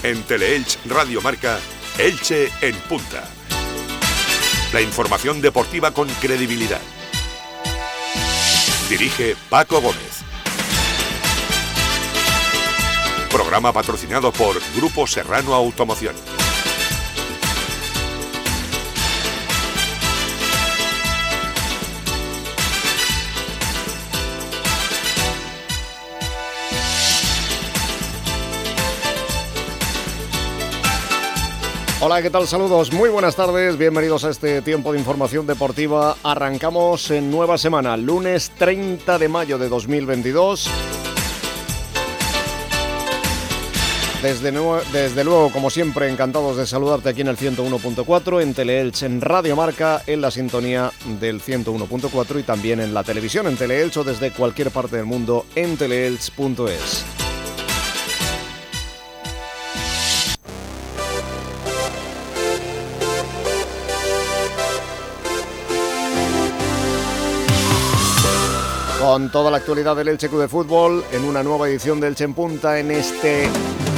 En Teleelch Radio Marca, Elche en punta. La información deportiva con credibilidad. Dirige Paco Gómez. Programa patrocinado por Grupo Serrano Automoción. Hola, ¿qué tal? Saludos, muy buenas tardes, bienvenidos a este tiempo de información deportiva. Arrancamos en nueva semana, lunes 30 de mayo de 2022. Desde luego, como siempre, encantados de saludarte aquí en el 101.4, en Teleelch, en Radio Marca, en la sintonía del 101.4 y también en la televisión, en Teleelch o desde cualquier parte del mundo en teleelch.es. Con toda la actualidad del Elche Club de Fútbol en una nueva edición del Elche en Punta en este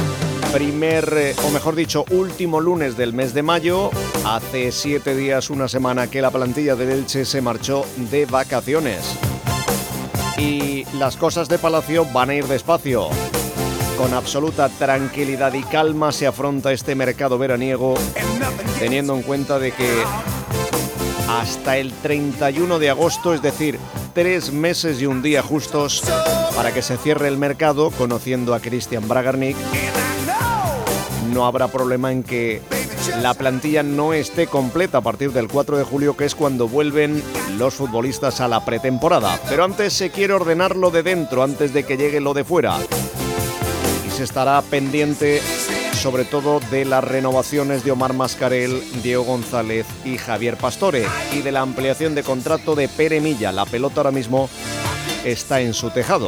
último lunes del mes de mayo. Hace 7 días, una semana que la plantilla del Elche se marchó de vacaciones. Y las cosas de Palacio van a ir despacio. Con absoluta tranquilidad y calma se afronta este mercado veraniego, teniendo en cuenta de que hasta el 31 de agosto, es decir, 3 meses y un día justos para que se cierre el mercado, conociendo a Christian Bragarnik, no habrá problema en que la plantilla no esté completa a partir del 4 de julio, que es cuando vuelven los futbolistas a la pretemporada. Pero antes se quiere ordenar lo de dentro, antes de que llegue lo de fuera. Y se estará pendiente sobre todo de las renovaciones de Omar Mascarell, Diego González y Javier Pastore, y de la ampliación de contrato de Pere Milla. La pelota ahora mismo está en su tejado.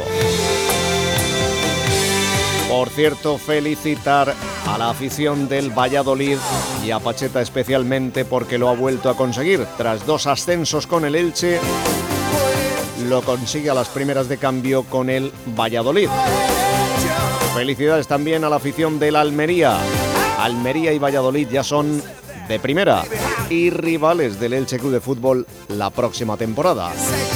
Por cierto, felicitar a la afición del Valladolid y a Pacheta especialmente porque lo ha vuelto a conseguir. Tras 2 ascensos con el Elche, lo consigue a las primeras de cambio con el Valladolid. Felicidades también a la afición del Almería. Almería y Valladolid ya son de primera y rivales del Elche Club de Fútbol la próxima temporada.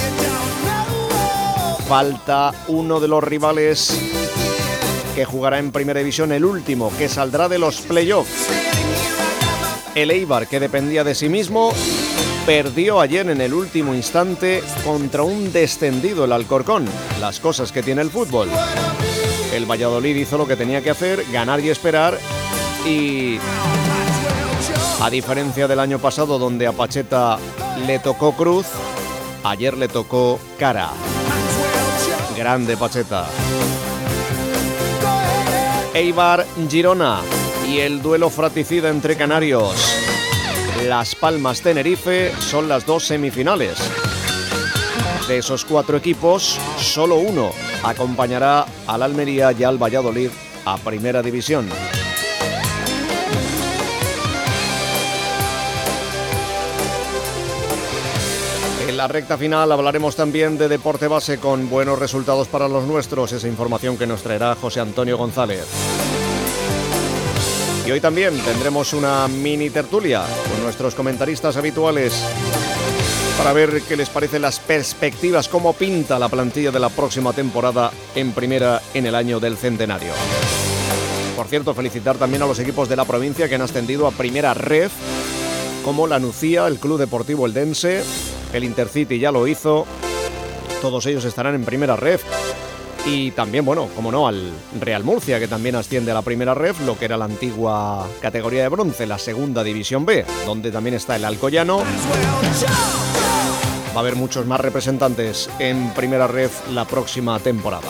Falta uno de los rivales que jugará en primera división, el último, que saldrá de los playoffs. El Eibar, que dependía de sí mismo, perdió ayer en el último instante contra un descendido, el Alcorcón. Las cosas que tiene el fútbol. El Valladolid hizo lo que tenía que hacer, ganar y esperar, y a diferencia del año pasado donde a Pacheta le tocó cruz, ayer le tocó cara. Grande Pacheta. Eibar Girona y el duelo fratricida entre canarios. Las Palmas Tenerife son las 2 semifinales. De esos 4 equipos, solo uno acompañará al Almería y al Valladolid a Primera División. En la recta final hablaremos también de deporte base con buenos resultados para los nuestros, esa información que nos traerá José Antonio González. Y hoy también tendremos una mini tertulia con nuestros comentaristas habituales para ver qué les parecen las perspectivas, cómo pinta la plantilla de la próxima temporada en primera en el año del centenario. Por cierto, felicitar también a los equipos de la provincia que han ascendido a primera ref, como la Nucía, el Club Deportivo Eldense, el Intercity ya lo hizo, todos ellos estarán en primera ref. Y también, bueno, como no, al Real Murcia, que también asciende a la primera ref, lo que era la antigua categoría de bronce, la segunda división B, donde también está el Alcoyano. Va a haber muchos más representantes en primera ref la próxima temporada.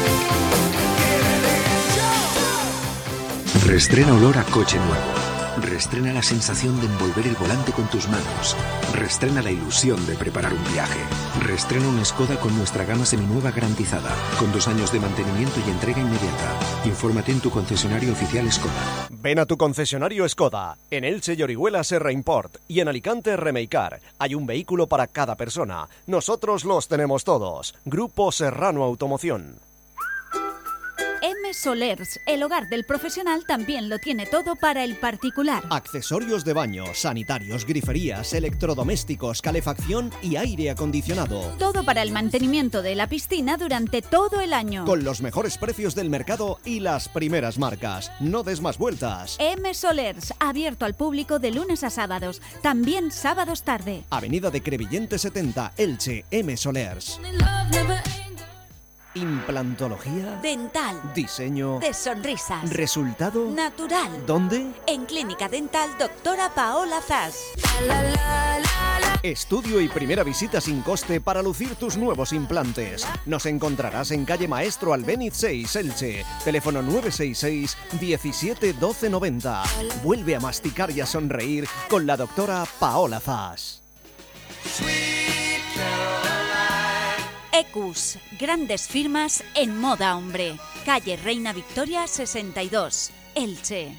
Reestrena olor a coche nuevo. Reestrena la sensación de envolver el volante con tus manos. Reestrena la ilusión de preparar un viaje. Reestrena una Skoda con nuestra gama seminueva garantizada, con 2 años de mantenimiento y entrega inmediata. Infórmate en tu concesionario oficial Skoda. Ven a tu concesionario Skoda, en Elche y Orihuela Serra Import y en Alicante Remeicar. Hay un vehículo para cada persona. Nosotros los tenemos todos. Grupo Serrano Automoción. Solers, el hogar del profesional, también lo tiene todo para el particular. Accesorios de baño, sanitarios, griferías, electrodomésticos, calefacción y aire acondicionado. Todo para el mantenimiento de la piscina durante todo el año. Con los mejores precios del mercado y las primeras marcas. No des más vueltas. M Solers, abierto al público de lunes a sábados, también sábados tarde. Avenida de Crevillente 70, Elche, M Solers. Implantología. Dental. Diseño. De sonrisas. Resultado. Natural. ¿Dónde? En Clínica Dental Doctora Paola Zas. Estudio y primera visita sin coste para lucir tus nuevos implantes. Nos encontrarás en calle Maestro Albéniz 6, Elche. Teléfono 966 17 12 90. Vuelve a masticar y a sonreír con la doctora Paola Zas. Ecus, grandes firmas en moda hombre. Calle Reina Victoria 62, Elche.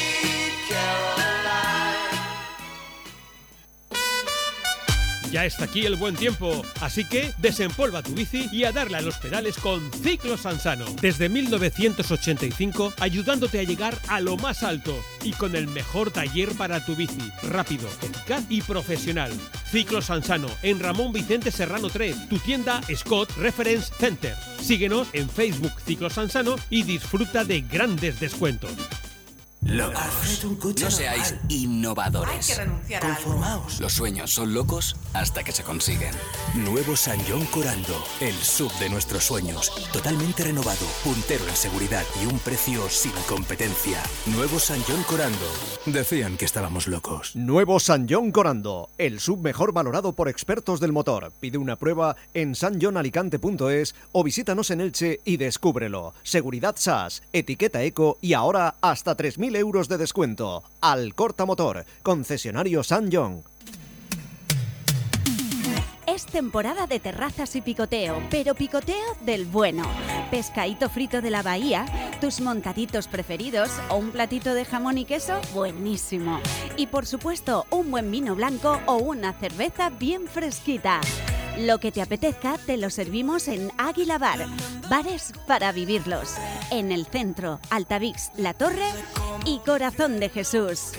Ya está aquí el buen tiempo, así que desempolva tu bici y a darle a los pedales con Ciclos Sansano. Desde 1985, ayudándote a llegar a lo más alto y con el mejor taller para tu bici, rápido, eficaz y profesional. Ciclos Sansano, en Ramón Vicente Serrano 3, tu tienda Scott Reference Center. Síguenos en Facebook Ciclos Sansano y disfruta de grandes descuentos. Locos. No seáis innovadores. Hay que renunciar a algo. Los sueños son locos hasta que se consiguen. Nuevo San John Corando, el sub de nuestros sueños. Totalmente renovado, puntero en seguridad y un precio sin competencia. Nuevo San John Corando. Decían que estábamos locos. Nuevo San John Corando, el sub mejor valorado por expertos del motor. Pide una prueba en sanjonalicante.es o visítanos en Elche y descúbrelo. Seguridad SAS, etiqueta eco y ahora hasta 3.000 euros de descuento. Alcorta Motor, concesionario San John. Es temporada de terrazas y picoteo, pero picoteo del bueno. Pescadito frito de la bahía, tus montaditos preferidos o un platito de jamón y queso buenísimo. Y por supuesto, un buen vino blanco o una cerveza bien fresquita. Lo que te apetezca te lo servimos en Águila Bar. Bares para vivirlos. En el centro, Altavix, La Torre y Corazón de Jesús.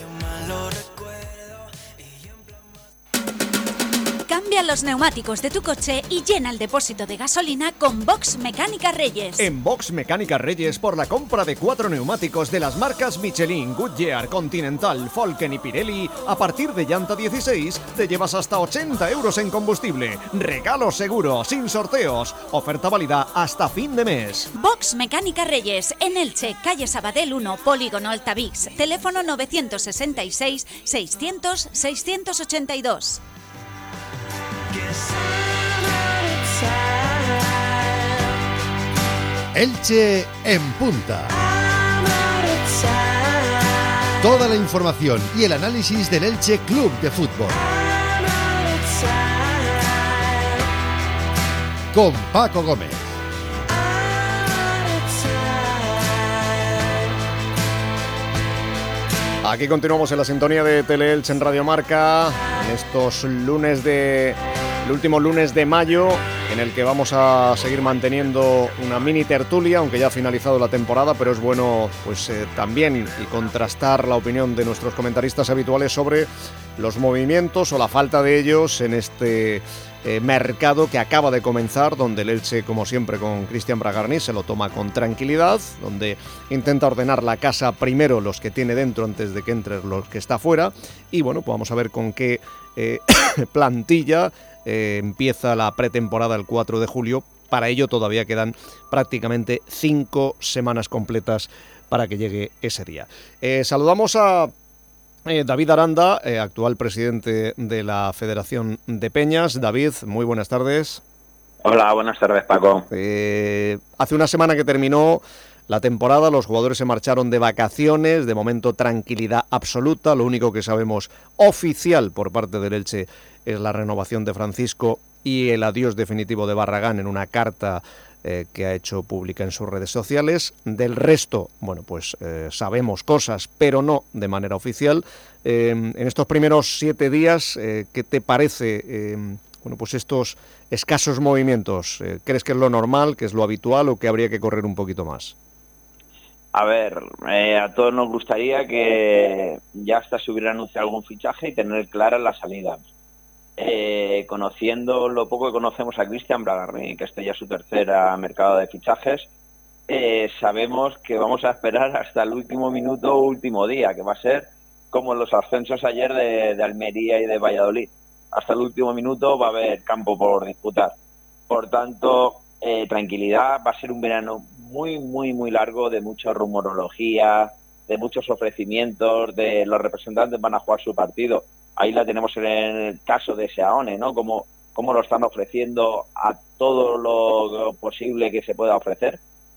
Cambia los neumáticos de tu coche y llena el depósito de gasolina con Box Mecánica Reyes. En Box Mecánica Reyes, por la compra de 4 neumáticos de las marcas Michelin, Goodyear, Continental, Falken y Pirelli, a partir de llanta 16 te llevas hasta 80 euros en combustible. Regalo seguro, sin sorteos. Oferta válida hasta fin de mes. Box Mecánica Reyes, en Elche, calle Sabadell 1, Polígono Altavix. Teléfono 966 600 682. Elche en punta. Toda la información y el análisis del Elche Club de Fútbol. Con Paco Gómez. Aquí continuamos en la sintonía de Tele-Elche en Radio Marca, en estos lunes el último lunes de mayo, en el que vamos a seguir manteniendo una mini tertulia, aunque ya ha finalizado la temporada, pero es bueno pues también y contrastar la opinión de nuestros comentaristas habituales sobre los movimientos o la falta de ellos en este mercado que acaba de comenzar, donde el Elche, como siempre con Cristian Bragarni, se lo toma con tranquilidad, donde intenta ordenar la casa primero los que tiene dentro antes de que entre los que está fuera, y bueno, pues vamos a ver con qué plantilla empieza la pretemporada el 4 de julio. Para ello todavía quedan prácticamente 5 semanas completas para que llegue ese día. Saludamos a David Aranda, actual presidente de la Federación de Peñas. David, muy buenas tardes. Hola, buenas tardes, Paco. Hace una semana que terminó la temporada, los jugadores se marcharon de vacaciones, de momento tranquilidad absoluta. Lo único que sabemos oficial por parte del Elche es la renovación de Francisco y el adiós definitivo de Barragán en una carta que ha hecho pública en sus redes sociales. Del resto, bueno, pues sabemos cosas, pero no de manera oficial. En estos primeros 7 días, ¿qué te parece, bueno, pues estos escasos movimientos? ¿Crees que es lo normal, que es lo habitual o que habría que correr un poquito más? A ver, a todos nos gustaría que ya hasta se hubiera anunciado algún fichaje y tener claras las salidas. Conociendo lo poco que conocemos a Christian Bragarni, que este ya es su tercera mercado de fichajes, sabemos que vamos a esperar hasta el último minuto o último día, que va a ser como los ascensos ayer de Almería y de Valladolid. Hasta el último minuto va a haber campo por disputar. Por tanto, tranquilidad, va a ser un verano muy, muy, muy largo, de mucha rumorología, de muchos ofrecimientos, de los representantes van a jugar su partido. Ahí la tenemos en el caso de Seaone, ¿no? Cómo lo están ofreciendo a todo lo posible que se pueda ofrecer.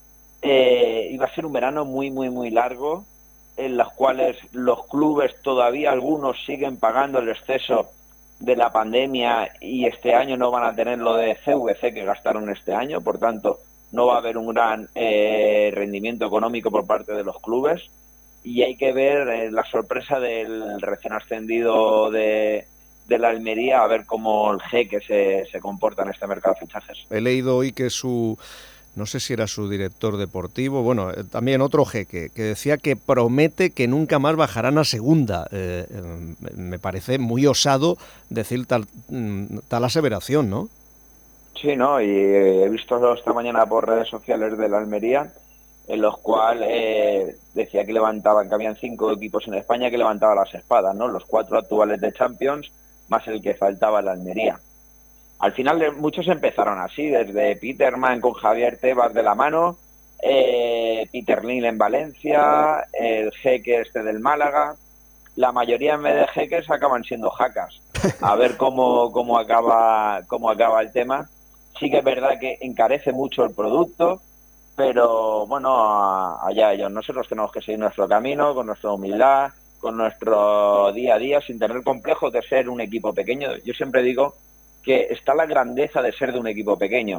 Y va a ser un verano muy, muy, muy largo, en los cuales los clubes todavía algunos siguen pagando el exceso de la pandemia y este año no van a tener lo de CVC que gastaron este año, por tanto no va a haber un gran rendimiento económico por parte de los clubes, y hay que ver la sorpresa del recién ascendido de la Almería, a ver cómo el Jeque se comporta en este mercado de fichajes. He leído hoy que no sé si era su director deportivo, bueno, también otro Jeque, que decía que promete que nunca más bajarán a segunda. Me parece muy osado decir tal aseveración, ¿no? Sí, ¿no? Y he visto esta mañana por redes sociales de la Almería, en los cuales decía que habían 5 equipos en España que levantaban las espadas, ¿no? Los 4 actuales de Champions, más el que faltaba la Almería. Al final muchos empezaron así, desde Peterman con Javier Tebas de la mano, Peter Lil en Valencia, el Jeque del Málaga. La mayoría en vez de jeques acaban siendo jacas. A ver cómo acaba el tema. Sí que es verdad que encarece mucho el producto, pero bueno, allá ellos. Nosotros tenemos que seguir nuestro camino, con nuestra humildad, con nuestro día a día, sin tener complejos de ser un equipo pequeño. Yo siempre digo que está la grandeza de ser de un equipo pequeño.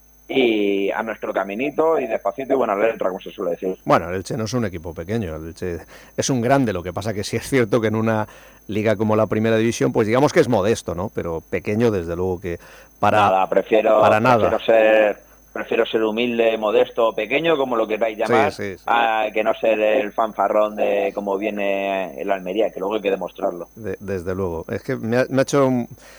Y a nuestro caminito y despacito y buena letra, como se suele decir. Bueno, el Elche no es un equipo pequeño, el Elche es un grande, lo que pasa que sí es cierto que en una liga como la Primera División, pues digamos que es modesto, ¿no? Pero pequeño, desde luego que prefiero ser humilde, modesto, pequeño, como lo queráis llamar, sí. Que no ser el fanfarrón de cómo viene el Almería, que luego hay que demostrarlo. Desde luego, es que me ha hecho...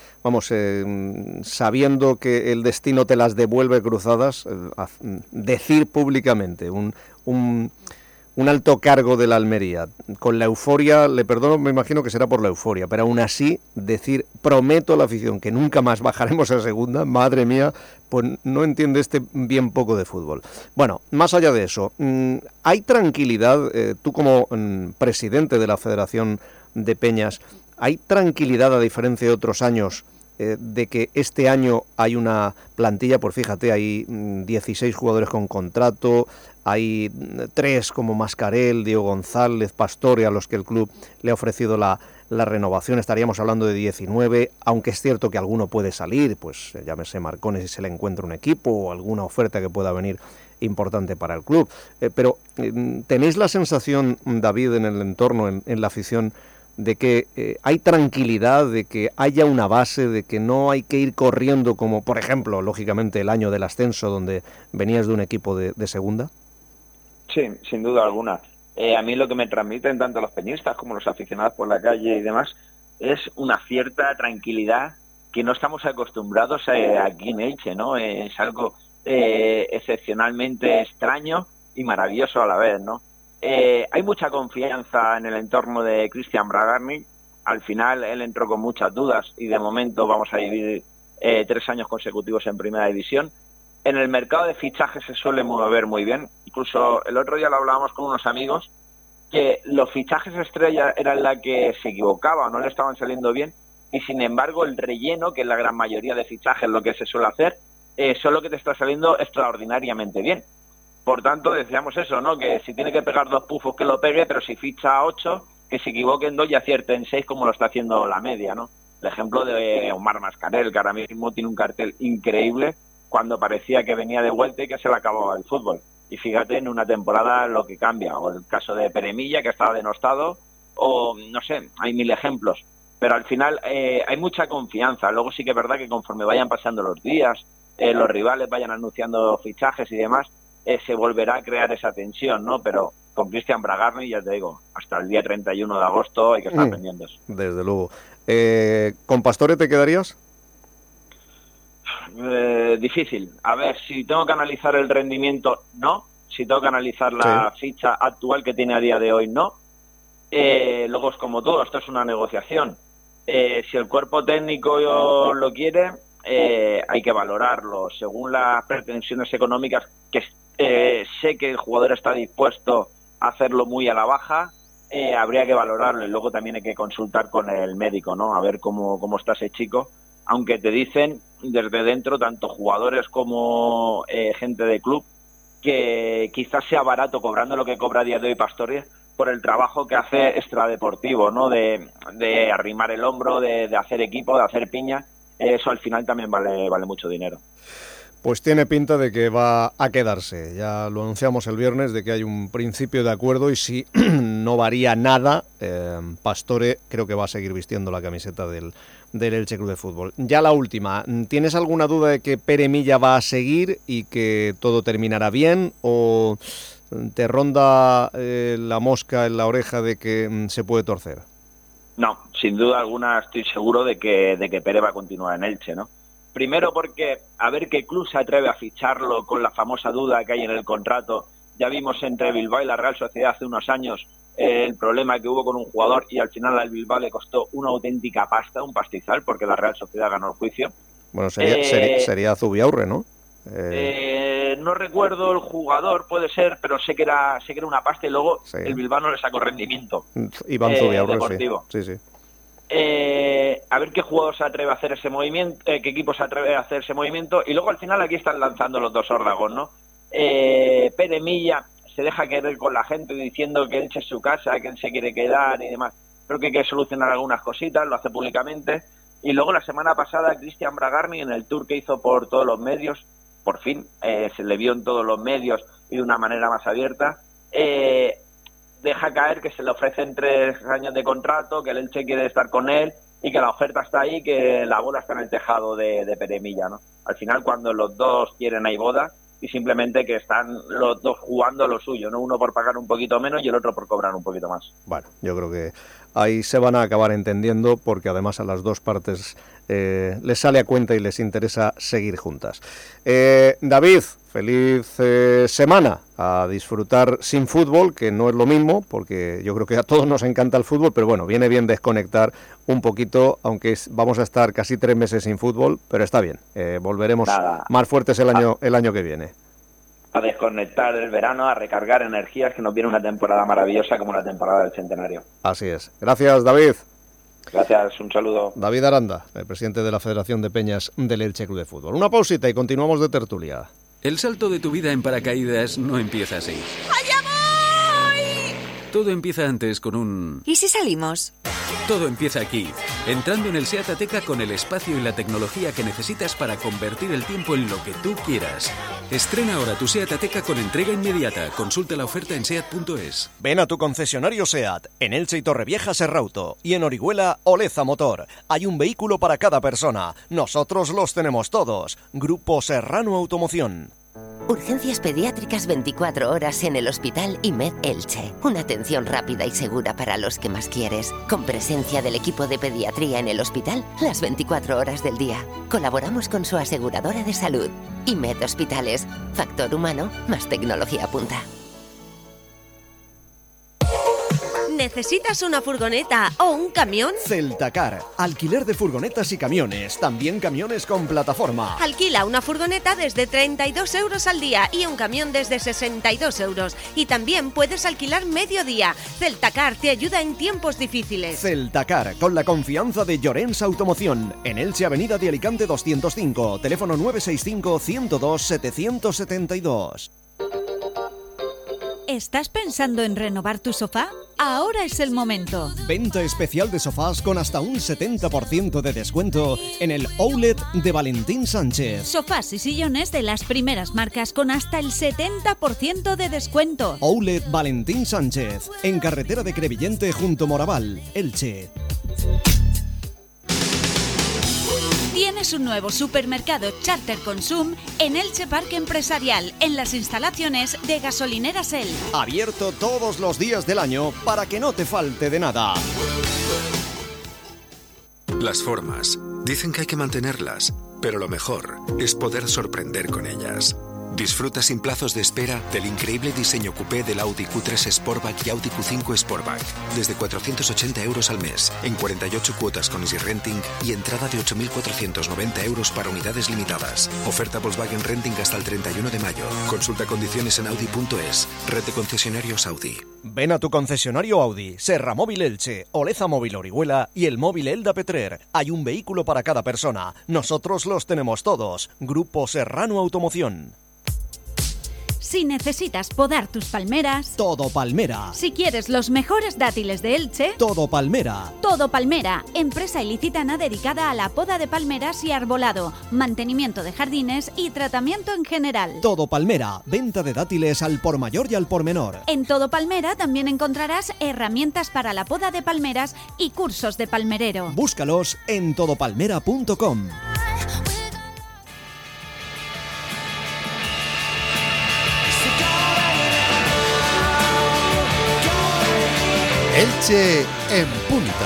sabiendo que el destino te las devuelve cruzadas, decir públicamente un alto cargo de la Almería, con la euforia, le perdono, me imagino que será por la euforia, pero aún así decir, prometo a la afición que nunca más bajaremos a segunda, madre mía, pues no entiende bien poco de fútbol. Bueno, más allá de eso, ¿hay tranquilidad, tú como presidente de la Federación de Peñas, ¿hay tranquilidad, a diferencia de otros años, de que este año hay una plantilla? Pues fíjate, hay 16 jugadores con contrato, hay 3 como Mascarell, Diego González, Pastore, a los que el club le ha ofrecido la renovación. Estaríamos hablando de 19, aunque es cierto que alguno puede salir, pues llámese Marcones si se le encuentra un equipo o alguna oferta que pueda venir importante para el club. Pero ¿tenéis la sensación, David, en el entorno, en la afición, de que hay tranquilidad, de que haya una base, de que no hay que ir corriendo como, por ejemplo, lógicamente el año del ascenso, donde venías de un equipo de segunda? Sí, sin duda alguna. A mí lo que me transmiten tanto los peñistas como los aficionados por la calle y demás es una cierta tranquilidad que no estamos acostumbrados aquí en Elche, ¿no? Es algo excepcionalmente extraño y maravilloso a la vez, ¿no? Hay mucha confianza en el entorno de Christian Bragarni. Al final él entró con muchas dudas y de momento vamos a vivir 3 años consecutivos en Primera División. En el mercado de fichajes se suele mover muy bien. Incluso el otro día lo hablábamos con unos amigos, que los fichajes estrella eran la que se equivocaba, no le estaban saliendo bien, y sin embargo el relleno, que es la gran mayoría de fichajes lo que se suele hacer, son lo que te está saliendo extraordinariamente bien. Por tanto, decíamos eso, ¿no? Que si tiene que pegar 2 pufos, que lo pegue, pero si ficha 8, que se equivoque en 2 y acierte en 6, como lo está haciendo la media, ¿no? El ejemplo de Omar Mascarell, que ahora mismo tiene un cartel increíble, cuando parecía que venía de vuelta y que se le acababa el fútbol. Y fíjate en una temporada lo que cambia, o el caso de Peremilla, que estaba denostado, o no sé, hay 1000 ejemplos. Pero al final hay mucha confianza. Luego sí que es verdad que conforme vayan pasando los días, los rivales vayan anunciando fichajes y demás, se volverá a crear esa tensión, ¿no? Pero con Cristian Bragarni, ya te digo, hasta el día 31 de agosto hay que estar pendientes. Desde luego. ¿Con Pastore te quedarías? Difícil. A ver, si tengo que analizar el rendimiento, no. Si tengo que analizar la ficha actual que tiene a día de hoy, no. Luego es como todo, esto es una negociación. Si el cuerpo técnico lo quiere, hay que valorarlo. Según las pretensiones económicas, que sé que el jugador está dispuesto a hacerlo muy a la baja, habría que valorarlo. Y luego también hay que consultar con el médico, ¿no? A ver cómo está ese chico. Aunque te dicen desde dentro, tanto jugadores como gente de club, que quizás sea barato cobrando lo que cobra a día de hoy Pastore por el trabajo que hace extradeportivo, ¿no? De arrimar el hombro, de hacer equipo, de hacer piña. Eso al final también vale mucho dinero. Pues tiene pinta de que va a quedarse. Ya lo anunciamos el viernes de que hay un principio de acuerdo y si no varía nada, Pastore creo que va a seguir vistiendo la camiseta del Elche Club de Fútbol. Ya la última, ¿tienes alguna duda de que Pere Milla va a seguir y que todo terminará bien o te ronda la mosca en la oreja de que se puede torcer? No, sin duda alguna estoy seguro de que Pere va a continuar en Elche, ¿no? Primero porque a ver qué club se atreve a ficharlo con la famosa duda que hay en el contrato. Ya vimos entre Bilbao y la Real Sociedad hace unos años el problema que hubo con un jugador y al final al Bilbao le costó una auténtica pasta, un pastizal, porque la Real Sociedad ganó el juicio. Bueno, sería Zubiaurre, ¿no? No recuerdo el jugador, puede ser, pero sé que era una pasta y luego el Bilbao no le sacó rendimiento. Iván Zubiaurre, deportivo. Sí. A ver qué jugador se atreve a hacer ese movimiento, qué equipo se atreve a hacer ese movimiento, y luego al final aquí están lanzando los dos órdagos, ¿no? Pere Milla se deja querer con la gente diciendo que Elche es su casa, que él se quiere quedar y demás. Creo que hay que solucionar algunas cositas, lo hace públicamente. Y luego la semana pasada Cristian Bragarni, en el tour que hizo por todos los medios, por fin se le vio en todos los medios y de una manera más abierta, deja caer que se le ofrecen 3 años de contrato, que el Elche quiere estar con él y que la oferta está ahí, que la bola está en el tejado de Pere Milla, ¿no? Al final, cuando los dos quieren, hay boda, y simplemente que están los dos jugando lo suyo, ¿no? Uno por pagar un poquito menos y el otro por cobrar un poquito más. Bueno, yo creo que ahí se van a acabar entendiendo, porque además a las dos partes les sale a cuenta y les interesa seguir juntas. David, feliz semana, a disfrutar sin fútbol, que no es lo mismo, porque yo creo que a todos nos encanta el fútbol, pero bueno, viene bien desconectar un poquito, aunque vamos a estar casi 3 meses sin fútbol, pero está bien, volveremos más fuertes el año que viene. A desconectar el verano, a recargar energías, que nos viene una temporada maravillosa como la temporada del Centenario. Así es. Gracias, David. Gracias, un saludo. David Aranda, el presidente de la Federación de Peñas del Elche Club de Fútbol. Una pausita y continuamos de tertulia. El salto de tu vida en paracaídas no empieza así. ¡Allá voy! Todo empieza antes con un... ¿Y si salimos? Todo empieza aquí, entrando en el SEAT Ateca con el espacio y la tecnología que necesitas para convertir el tiempo en lo que tú quieras. Estrena ahora tu SEAT Ateca con entrega inmediata. Consulta la oferta en seat.es. Ven a tu concesionario SEAT, en Elche y Torrevieja Serrauto, y en Orihuela Oleza Motor. Hay un vehículo para cada persona. Nosotros los tenemos todos. Grupo Serrano Automoción. Urgencias pediátricas 24 horas en el Hospital IMED Elche. Una atención rápida y segura para los que más quieres. Con presencia del equipo de pediatría en el hospital las 24 horas del día. Colaboramos con su aseguradora de salud. IMED Hospitales. Factor humano más tecnología punta. ¿Necesitas una furgoneta o un camión? Celtacar, alquiler de furgonetas y camiones, también camiones con plataforma. Alquila una furgoneta desde 32 euros al día y un camión desde 62 euros. Y también puedes alquilar medio día. Celtacar te ayuda en tiempos difíciles. Celtacar, con la confianza de Llorens Automoción. En Elche, Avenida de Alicante 205, teléfono 965-102-772. ¿Estás pensando en renovar tu sofá? Ahora es el momento. Venta especial de sofás con hasta un 70% de descuento en el Outlet de Valentín Sánchez. Sofás y sillones de las primeras marcas con hasta el 70% de descuento. Outlet Valentín Sánchez, en carretera de Crevillente junto Moraval, Elche. ¿Tienes tienes un nuevo supermercado Charter Consum en Elche Parque Empresarial, en las instalaciones de Gasolineras El. Abierto todos los días del año para que no te falte de nada. Las formas. Dicen que hay que mantenerlas, pero lo mejor es poder sorprender con ellas. Disfruta sin plazos de espera del increíble diseño coupé del Audi Q3 Sportback y Audi Q5 Sportback. Desde 480 euros al mes, en 48 cuotas con Easy Renting y entrada de 8.490 euros para unidades limitadas. Oferta Volkswagen Renting hasta el 31 de mayo. Consulta condiciones en Audi.es. Red de concesionarios Audi. Ven a tu concesionario Audi, Serra Móvil Elche, Oleza Móvil Orihuela y el móvil Elda Petrer. Hay un vehículo para cada persona. Nosotros los tenemos todos. Grupo Serrano Automoción. Si necesitas podar tus palmeras, Todo Palmera. si quieres los mejores dátiles de Elche, Todo Palmera. Todo Palmera, empresa ilicitana dedicada a la poda de palmeras y arbolado, mantenimiento de jardines y tratamiento en general. Todo Palmera. Venta de dátiles al por mayor y al por menor. En Todo Palmera también encontrarás herramientas para la poda de palmeras y cursos de palmerero. Búscalos en todopalmera.com. Elche en punta.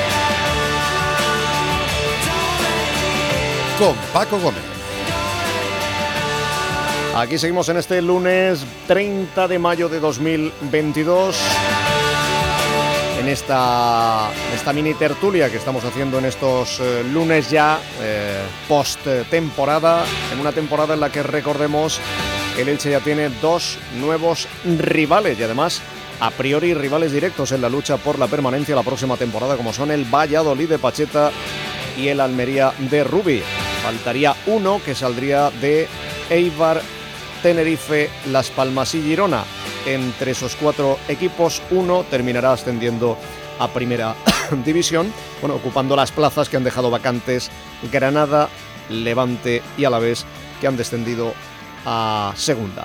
Con Paco Gómez. Aquí seguimos en este lunes 30 de mayo de 2022. En esta mini tertulia que estamos haciendo en estos lunes ya post temporada, en una temporada en la que, recordemos, el Elche ya tiene dos nuevos rivales y además a priori rivales directos en la lucha por la permanencia la próxima temporada, como son el Valladolid de Pacheta y el Almería de Rubi. Faltaría uno, que saldría de Eibar, Tenerife, Las Palmas y Girona. Entre esos cuatro equipos, uno terminará ascendiendo a Primera División, bueno, ocupando las plazas que han dejado vacantes Granada, Levante y Alavés, que han descendido a Segunda.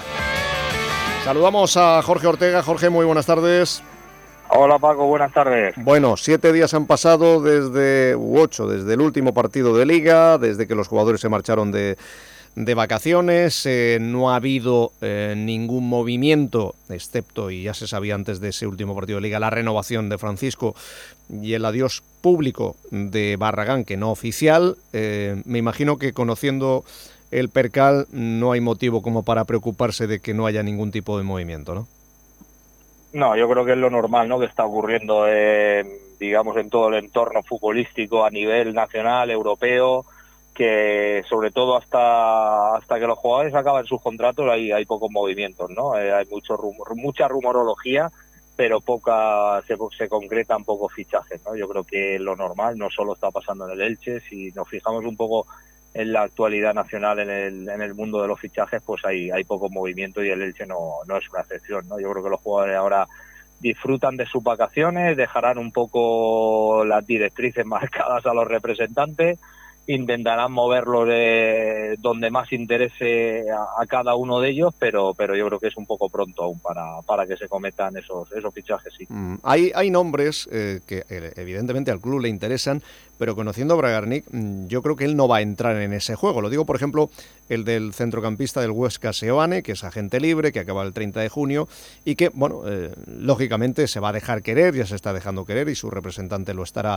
Saludamos a Jorge Ortega. Jorge, muy buenas tardes. Hola Paco, buenas tardes. Bueno, 7 días han pasado desde el último partido de Liga, desde que los jugadores se marcharon de vacaciones. No ha habido ningún movimiento, excepto, y ya se sabía antes de ese último partido de Liga, la renovación de Francisco y el adiós público de Barragán, que no oficial. Me imagino que, conociendo el percal, no hay motivo como para preocuparse de que no haya ningún tipo de movimiento, ¿no? No, yo creo que es lo normal, ¿no?, que está ocurriendo, digamos, en todo el entorno futbolístico a nivel nacional, europeo, que sobre todo hasta que los jugadores acaban sus contratos hay pocos movimientos, ¿no? Hay mucha rumorología, pero se concretan pocos fichajes, ¿no? Yo creo que lo normal no solo está pasando en el Elche. Si nos fijamos un poco en la actualidad nacional en el mundo de los fichajes, pues hay poco movimiento y el Elche no es una excepción, ¿no? Yo creo que los jugadores ahora disfrutan de sus vacaciones, dejarán un poco las directrices marcadas a los representantes, intentarán moverlo de donde más interese a cada uno de ellos, pero yo creo que es un poco pronto aún para que se cometan esos fichajes, sí. Hay nombres que evidentemente al club le interesan, pero conociendo a Bragarnik, yo creo que él no va a entrar en ese juego. Lo digo, por ejemplo, el del centrocampista del Huesca, Seoane, que es agente libre, que acaba el 30 de junio y que, bueno, lógicamente se va a dejar querer, ya se está dejando querer y su representante lo estará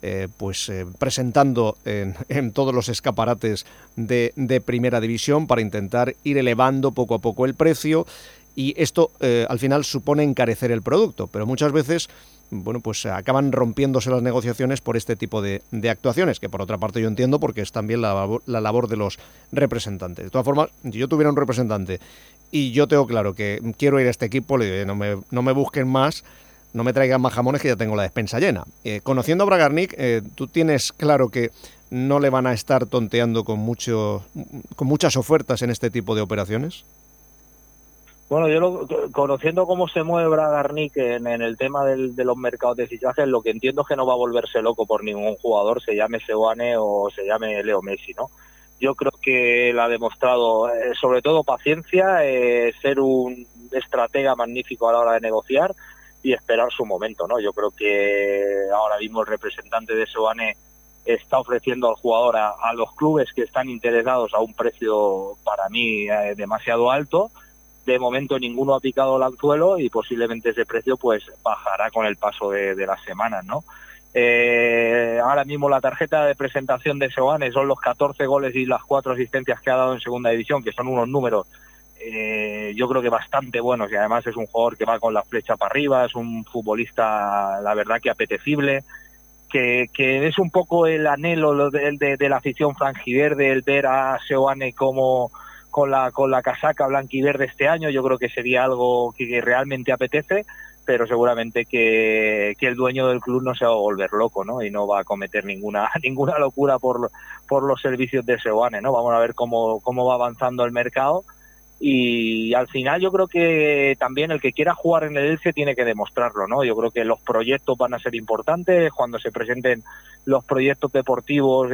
presentando en todos los escaparates de Primera División para intentar ir elevando poco a poco el precio, y esto al final supone encarecer el producto, pero muchas veces, bueno, pues acaban rompiéndose las negociaciones por este tipo de actuaciones, que por otra parte yo entiendo, porque es también la labor de los representantes. De todas formas, si yo tuviera un representante y yo tengo claro que quiero ir a este equipo, le digo, no me busquen más, no me traigan más jamones, que ya tengo la despensa llena. Conociendo a Bragarnik, ¿tú tienes claro que no le van a estar tonteando con muchas ofertas en este tipo de operaciones? Bueno, conociendo cómo se mueve Bragarnik en el tema de los mercados de fichajes, lo que entiendo es que no va a volverse loco por ningún jugador, se llame Seoane o se llame Leo Messi, ¿no? Yo creo que él ha demostrado, sobre todo, paciencia, ser un estratega magnífico a la hora de negociar y esperar su momento, ¿no? Yo creo que ahora mismo el representante de Seoane está ofreciendo al jugador a los clubes que están interesados a un precio para mí demasiado alto. De momento ninguno ha picado el anzuelo y posiblemente ese precio pues bajará con el paso de las semanas, ¿no? Ahora mismo la tarjeta de presentación de Seoane son los 14 goles y las 4 asistencias que ha dado en segunda división, que son unos números yo creo que bastante buenos, y además es un jugador que va con la flecha para arriba, es un futbolista la verdad que apetecible, que es un poco el anhelo de la afición franjiverde, el ver a Seoane como con la casaca blanquiverde este año. Yo creo que sería algo que realmente apetece, pero seguramente que el dueño del club no se va a volver loco, ¿no? Y no va a cometer ninguna locura por los servicios de Seoane, ¿no? Vamos a ver cómo va avanzando el mercado. Y al final yo creo que también el que quiera jugar en el Elche tiene que demostrarlo, ¿no? Yo creo que los proyectos van a ser importantes, cuando se presenten los proyectos deportivos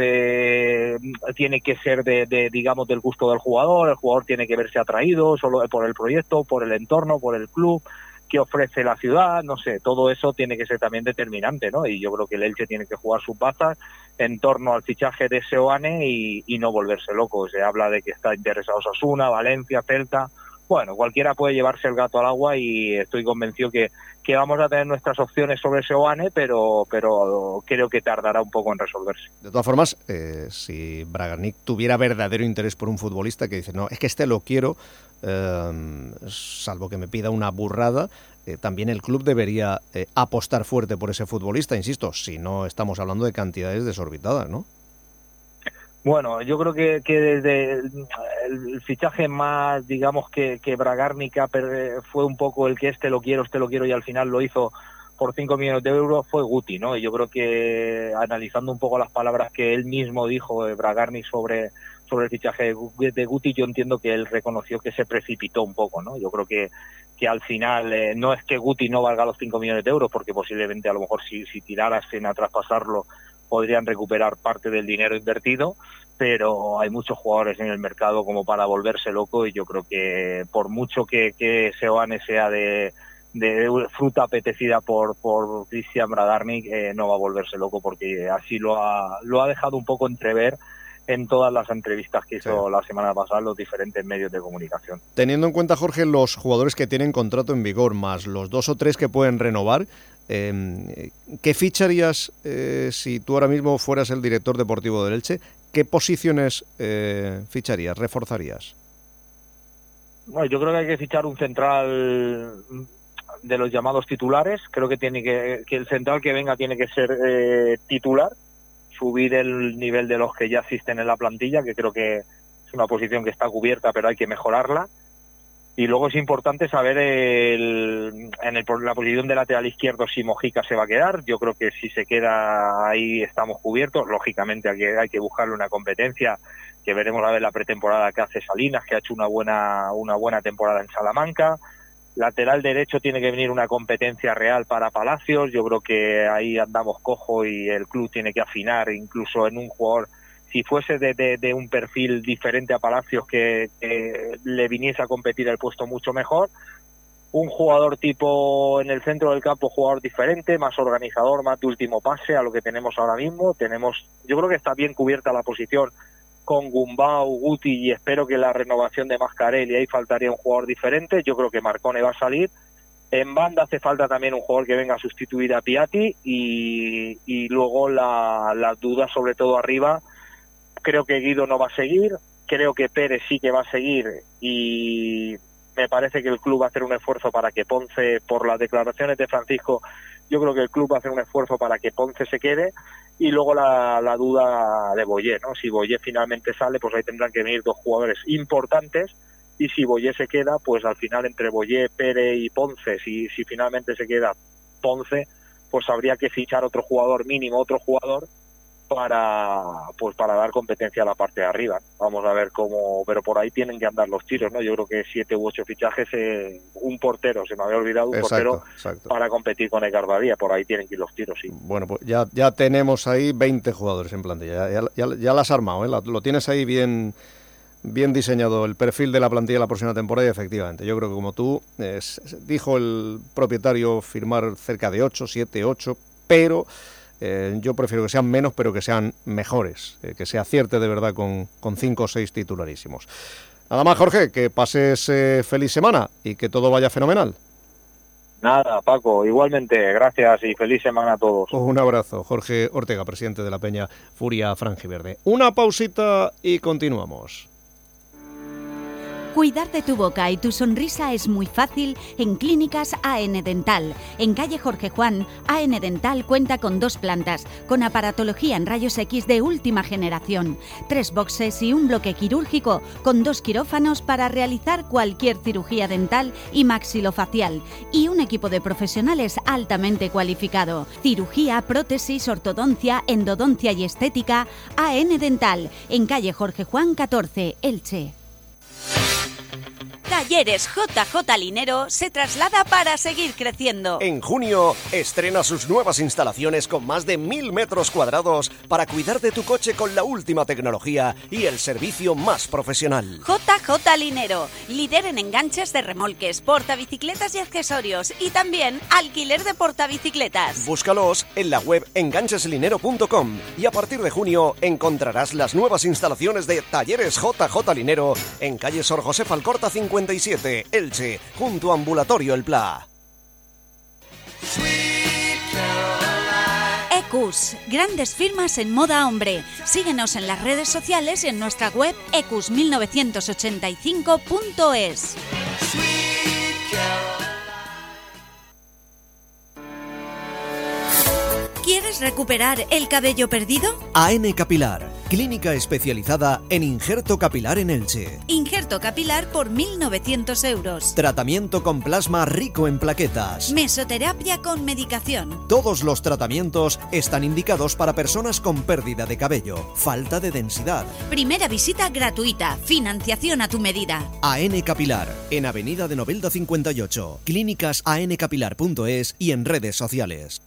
tiene que ser digamos del gusto del jugador, el jugador tiene que verse atraído solo por el proyecto, por el entorno, por el club que ofrece la ciudad, no sé, todo eso tiene que ser también determinante, ¿no? Y yo creo que el Elche tiene que jugar sus bazas en torno al fichaje de Seoane y no volverse loco. Se habla de que está interesado Osasuna, Valencia, Celta. Bueno, cualquiera puede llevarse el gato al agua y estoy convencido que vamos a tener nuestras opciones sobre Seoane, pero creo que tardará un poco en resolverse. De todas formas, si Bragarnik tuviera verdadero interés por un futbolista que dice, no, es que este lo quiero, salvo que me pida una burrada, también el club debería apostar fuerte por ese futbolista, insisto, si no estamos hablando de cantidades desorbitadas, ¿no? Bueno, yo creo que desde el fichaje más, digamos, que Bragarnik fue un poco el que este lo quiero y al final lo hizo por 5 millones de euros, fue Guti, ¿no? Y yo creo que analizando un poco las palabras que él mismo dijo de Bragarnik sobre el fichaje de Guti, yo entiendo que él reconoció que se precipitó un poco, ¿no? Yo creo que al final no es que Guti no valga los 5 millones de euros, porque posiblemente a lo mejor si tirasen a traspasarlo podrían recuperar parte del dinero invertido, pero hay muchos jugadores en el mercado como para volverse loco, y yo creo que por mucho que Seoane sea de fruta apetecida por Christian Bragarnik, no va a volverse loco, porque así lo ha dejado un poco entrever en todas las entrevistas que hizo la semana pasada los diferentes medios de comunicación. Teniendo en cuenta, Jorge, los jugadores que tienen contrato en vigor, más los 2 o 3 que pueden renovar, ¿qué ficharías si tú ahora mismo fueras el director deportivo del Elche? ¿Qué posiciones ficharías, reforzarías? Bueno, yo creo que hay que fichar un central de los llamados titulares. Creo que que el central que venga tiene que ser titular, subir el nivel de los que ya existen en la plantilla, que creo que es una posición que está cubierta, pero hay que mejorarla. Y luego es importante saber la posición de lateral izquierdo si Mojica se va a quedar. Yo creo que si se queda ahí estamos cubiertos. Lógicamente hay que buscarle una competencia, que veremos a ver la pretemporada que hace Salinas, que ha hecho una buena temporada en Salamanca. Lateral derecho tiene que venir una competencia real para Palacios. Yo creo que ahí andamos cojo y el club tiene que afinar, incluso en un jugador, si fuese de un perfil diferente a Palacios, que le viniese a competir el puesto mucho mejor. Un jugador tipo en el centro del campo, jugador diferente, más organizador, más de último pase a lo que tenemos ahora mismo. Yo creo que está bien cubierta la posición con Gumbau, Guti, y espero que la renovación de Mascarelli, ahí faltaría un jugador diferente. Yo creo que Marcone va a salir. En banda hace falta también un jugador que venga a sustituir a Piatti, y luego las dudas sobre todo arriba. Creo que Guido no va a seguir, creo que Pérez sí que va a seguir, y me parece que el club va a hacer un esfuerzo para que Ponce, por las declaraciones de Francisco, yo creo que el club va a hacer un esfuerzo para que Ponce se quede. Y luego la duda de Boyé, ¿no? Si Boyé finalmente sale, pues ahí tendrán que venir 2 jugadores importantes, y si Boyé se queda, pues al final entre Boyé, Pérez y Ponce, si finalmente se queda Ponce, pues habría que fichar otro jugador para dar competencia a la parte de arriba. Vamos a ver cómo, pero por ahí tienen que andar los tiros, ¿no? Yo creo que 7 u 8 fichajes, un portero, se me había olvidado, portero para competir con Edgar Badía, por ahí tienen que ir los tiros, sí. Bueno, pues ya tenemos ahí 20 jugadores en plantilla, ya la has armado, ¿eh? Lo tienes ahí bien diseñado el perfil de la plantilla de la próxima temporada, y efectivamente, yo creo que como tú, dijo el propietario, firmar cerca de 7, 8, pero yo prefiero que sean menos, pero que sean mejores, que se acierte de verdad con 5 o 6 titularísimos. Nada más, Jorge, que pases feliz semana y que todo vaya fenomenal. Nada, Paco, igualmente, gracias y feliz semana a todos. Un abrazo, Jorge Ortega, presidente de la Peña Furia Franjiverde. Una pausita y continuamos. Cuidar de tu boca y tu sonrisa es muy fácil en Clínicas AN Dental. En calle Jorge Juan, AN Dental cuenta con 2 plantas, con aparatología en rayos X de última generación, 3 boxes y un bloque quirúrgico, con 2 quirófanos para realizar cualquier cirugía dental y maxilofacial, y un equipo de profesionales altamente cualificado. Cirugía, prótesis, ortodoncia, endodoncia y estética, AN Dental, en calle Jorge Juan 14, Elche. Talleres JJ Linero se traslada para seguir creciendo. En junio estrena sus nuevas instalaciones con más de 1000 metros cuadrados para cuidar de tu coche con la última tecnología y el servicio más profesional. JJ Linero, líder en enganches de remolques, portabicicletas y accesorios, y también alquiler de portabicicletas. Búscalos en la web engancheslinero.com y a partir de junio encontrarás las nuevas instalaciones de Talleres JJ Linero en calle Sor José Alcorta 57, Elche, junto a Ambulatorio El Pla. Ecus, grandes firmas en moda hombre. Síguenos en las redes sociales y en nuestra web ecus1985.es. ¿Quieres recuperar el cabello perdido? AN Capilar, clínica especializada en injerto capilar en Elche. Injerto capilar por 1.900 euros. Tratamiento con plasma rico en plaquetas. Mesoterapia con medicación. Todos los tratamientos están indicados para personas con pérdida de cabello, falta de densidad. Primera visita gratuita, financiación a tu medida. AN Capilar, en Avenida de Novelda 58, clínicasancapilar.es y en redes sociales.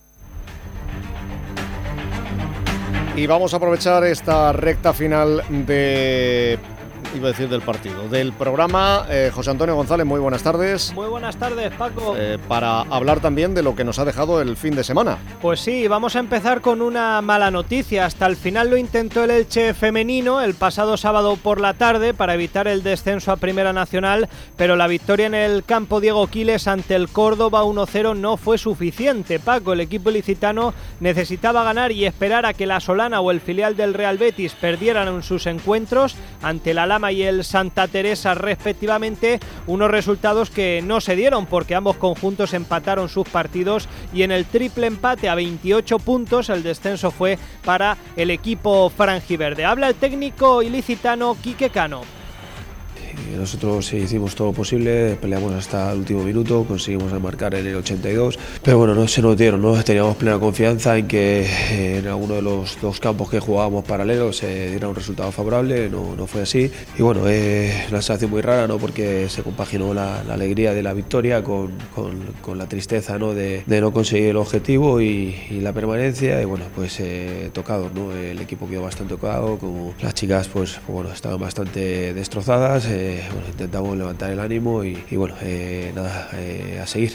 Y vamos a aprovechar esta recta final del partido, del programa. José Antonio González, muy buenas tardes. Muy buenas tardes, Paco. Para hablar también de lo que nos ha dejado el fin de semana. Pues sí, vamos a empezar con una mala noticia. Hasta el final lo intentó el Elche femenino el pasado sábado por la tarde para evitar el descenso a Primera Nacional, pero la victoria en el campo Diego Quiles ante el Córdoba 1-0 no fue suficiente. Paco, el equipo ilicitano necesitaba ganar y esperar a que la Solana o el filial del Real Betis perdieran en sus encuentros ante la Lama y el Santa Teresa respectivamente, unos resultados que no se dieron porque ambos conjuntos empataron sus partidos y en el triple empate a 28 puntos el descenso fue para el equipo franjiverde. Habla el técnico ilicitano Quique Cano. Nosotros hicimos todo lo posible, peleamos hasta el último minuto, conseguimos marcar en el 82, pero bueno, no se nos dieron, ¿no? Teníamos plena confianza en que en alguno de los 2 campos que jugábamos paralelos se diera un resultado favorable, no fue así, y bueno, una sensación muy rara, ¿no? Porque se compaginó la alegría de la victoria con la tristeza, ¿no? De no conseguir el objetivo y la permanencia, y bueno, pues tocados, ¿no? El equipo quedó bastante tocado, como las chicas pues bueno, estaban bastante destrozadas. Bueno, intentamos levantar el ánimo y bueno, a seguir.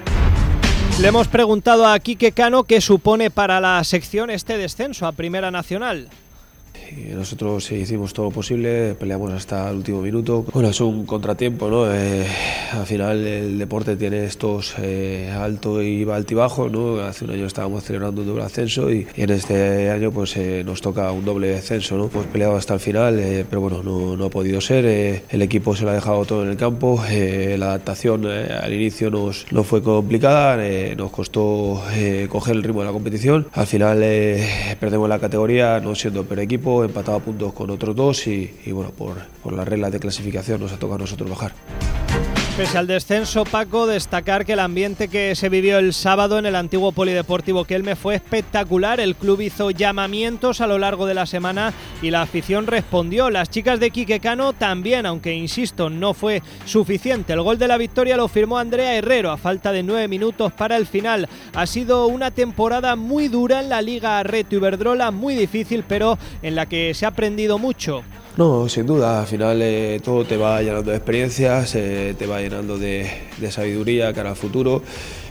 Le hemos preguntado a Quique Cano qué supone para la sección este descenso a Primera Nacional. Nosotros hicimos todo lo posible, peleamos hasta el último minuto. Bueno, es un contratiempo, ¿no? Al final el deporte tiene estos alto y altibajo, ¿no? Hace un año estábamos celebrando un doble ascenso y en este año pues nos toca un doble descenso, ¿no? Pues peleado hasta el final, pero bueno, no ha podido ser. El equipo se lo ha dejado todo en el campo. La adaptación al inicio nos fue complicada, nos costó coger el ritmo de la competición. Al final perdemos la categoría, no siendo per equipo, empatado a puntos con otros 2 y bueno, por las reglas de clasificación nos ha tocado a nosotros bajar. Pese al descenso, Paco, destacar que el ambiente que se vivió el sábado en el antiguo Polideportivo Kelme fue espectacular. El club hizo llamamientos a lo largo de la semana y la afición respondió. Las chicas de Quique Cano también, aunque insisto, no fue suficiente. El gol de la victoria lo firmó Andrea Herrero a falta de 9 minutos para el final. Ha sido una temporada muy dura en la Liga Reto Iberdrola, muy difícil, pero en la que se ha aprendido mucho. No, sin duda, al final todo te va llenando de experiencias, te va llenando de sabiduría cara al futuro.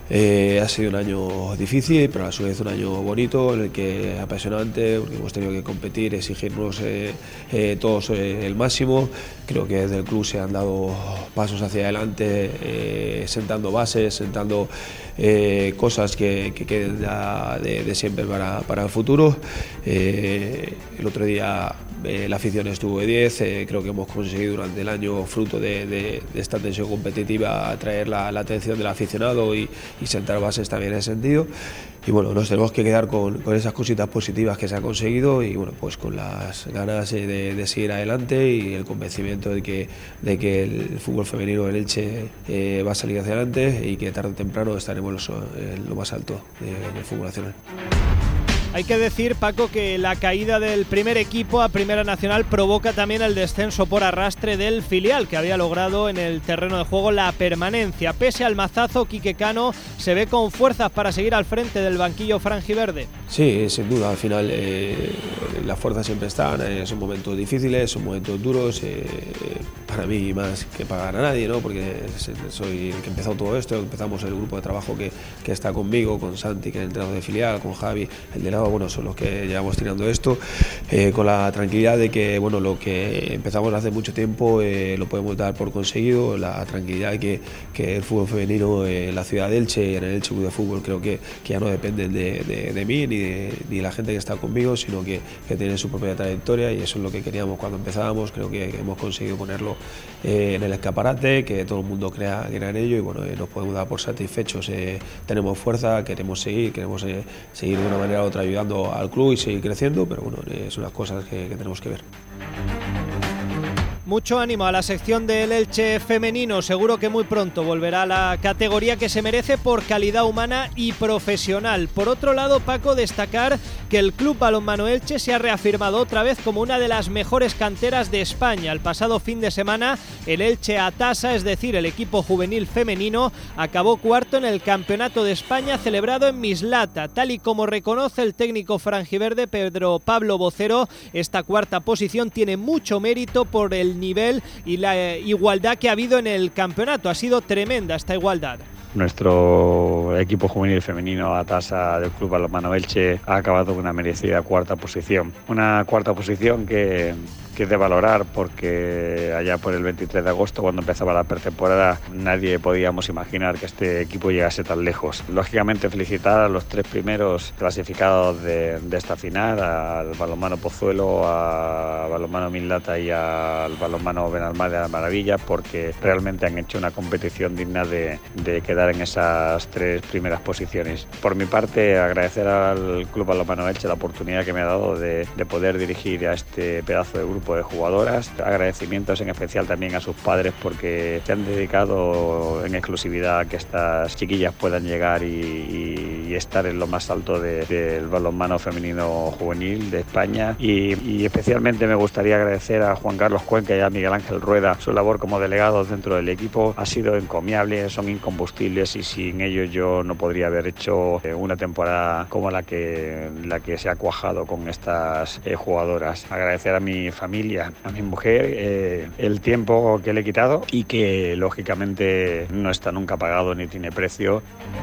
Ha sido un año difícil, pero a su vez un año bonito, en el que apasionante, porque hemos tenido que competir, exigirnos todos el máximo. Creo que desde el club se han dado pasos hacia adelante, sentando bases, sentando cosas que queden ya de siempre para el futuro. El otro día la afición estuvo de 10, creo que hemos conseguido durante el año, fruto de esta tensión competitiva, atraer la atención del aficionado y sentar bases también en ese sentido. Y bueno, nos tenemos que quedar con esas cositas positivas que se han conseguido y bueno, pues con las ganas de seguir adelante y el convencimiento de que el fútbol femenino del Elche va a salir hacia adelante y que tarde o temprano estaremos en lo más alto del fútbol nacional. Hay que decir, Paco, que la caída del primer equipo a Primera Nacional provoca también el descenso por arrastre del filial, que había logrado en el terreno de juego la permanencia. Pese al mazazo, Quique Cano se ve con fuerzas para seguir al frente del banquillo franjiverde. Sí, sin duda, al final las fuerzas siempre están, son momentos difíciles, son momentos duros, para mí más que para nadie, ¿no? Porque soy el que empezó todo esto, empezamos el grupo de trabajo que está conmigo, con Santi, que es el entrenador de filial, con Javi, el de bueno, son los que llevamos tirando esto, con la tranquilidad de que bueno, lo que empezamos hace mucho tiempo lo podemos dar por conseguido, la tranquilidad de que el fútbol femenino en la ciudad de Elche y en el Elche Club de Fútbol creo que ya no dependen de mí ni de la gente que está conmigo, sino que tienen su propia trayectoria y eso es lo que queríamos cuando empezábamos. Creo que hemos conseguido ponerlo en el escaparate, que todo el mundo crea en ello y bueno, nos podemos dar por satisfechos. Tenemos fuerza, queremos seguir de una manera u otra ayudando al club y seguir creciendo, pero bueno, son las cosas que tenemos que ver. Mucho ánimo a la sección del Elche femenino, seguro que muy pronto volverá a la categoría que se merece por calidad humana y profesional. Por otro lado, Paco, destacar que el Club Balonmano Elche se ha reafirmado otra vez como una de las mejores canteras de España. El pasado fin de semana, el Elche Atasa, es decir, el equipo juvenil femenino, acabó cuarto en el Campeonato de España celebrado en Mislata. Tal y como reconoce el técnico franjiverde Pedro Pablo Vocero, esta cuarta posición tiene mucho mérito por el nivel y la igualdad que ha habido en el campeonato. Ha sido tremenda esta igualdad. Nuestro equipo juvenil femenino Atasa del Club Balonmano Elche ha acabado con una merecida cuarta posición. Una cuarta posición que es de valorar porque allá por el 23 de agosto, cuando empezaba la pretemporada, nadie podíamos imaginar que este equipo llegase tan lejos. Lógicamente felicitar a los tres primeros clasificados de esta final, al Balonmano Pozuelo, a Balonmano Mislata y al Balonmano Benalmádena de la Maravilla, porque realmente han hecho una competición digna de quedar en esas tres primeras posiciones. Por mi parte, agradecer al Club Balonmano Elche la oportunidad que me ha dado de poder dirigir a este pedazo de grupo de jugadoras. Agradecimientos en especial también a sus padres porque se han dedicado en exclusividad a que estas chiquillas puedan llegar y estar en lo más alto del balonmano femenino juvenil de España y especialmente me gustaría agradecer a Juan Carlos Cuenca y a Miguel Ángel Rueda. Su labor como delegados dentro del equipo ha sido encomiable, son incombustibles y sin ellos yo no podría haber hecho una temporada como la que se ha cuajado con estas jugadoras. Agradecer a mi familia, a mi mujer, el tiempo que le he quitado y que lógicamente no está nunca pagado ni tiene precio.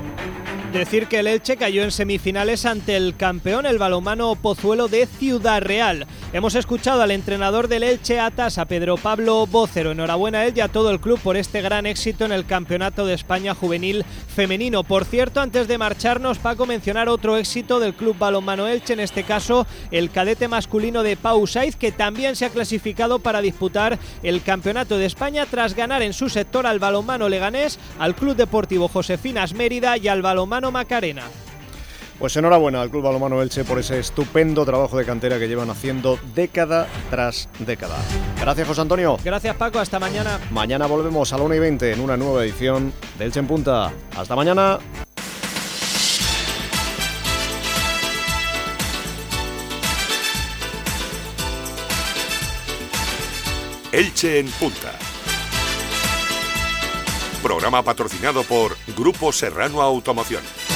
Decir que el Elche cayó en semifinales ante el campeón, el balonmano Pozuelo de Ciudad Real. Hemos escuchado al entrenador del Elche Atasa, Pedro Pablo Vocero. Enhorabuena a él y a todo el club por este gran éxito en el Campeonato de España Juvenil Femenino. Por cierto, antes de marcharnos, Paco, mencionar otro éxito del Club Balonmano Elche, en este caso el cadete masculino de Pau Saiz, que también se ha clasificado para disputar el Campeonato de España tras ganar en su sector al balonmano Leganés, al Club Deportivo Josefinas Mérida y al balonmano Macarena. Pues enhorabuena al Club Balonmano Elche por ese estupendo trabajo de cantera que llevan haciendo década tras década. Gracias, José Antonio. Gracias, Paco. Hasta mañana. Mañana volvemos a la 1:20 en una nueva edición de Elche en Punta. Hasta mañana. Elche en Punta. Programa patrocinado por Grupo Serrano Automoción.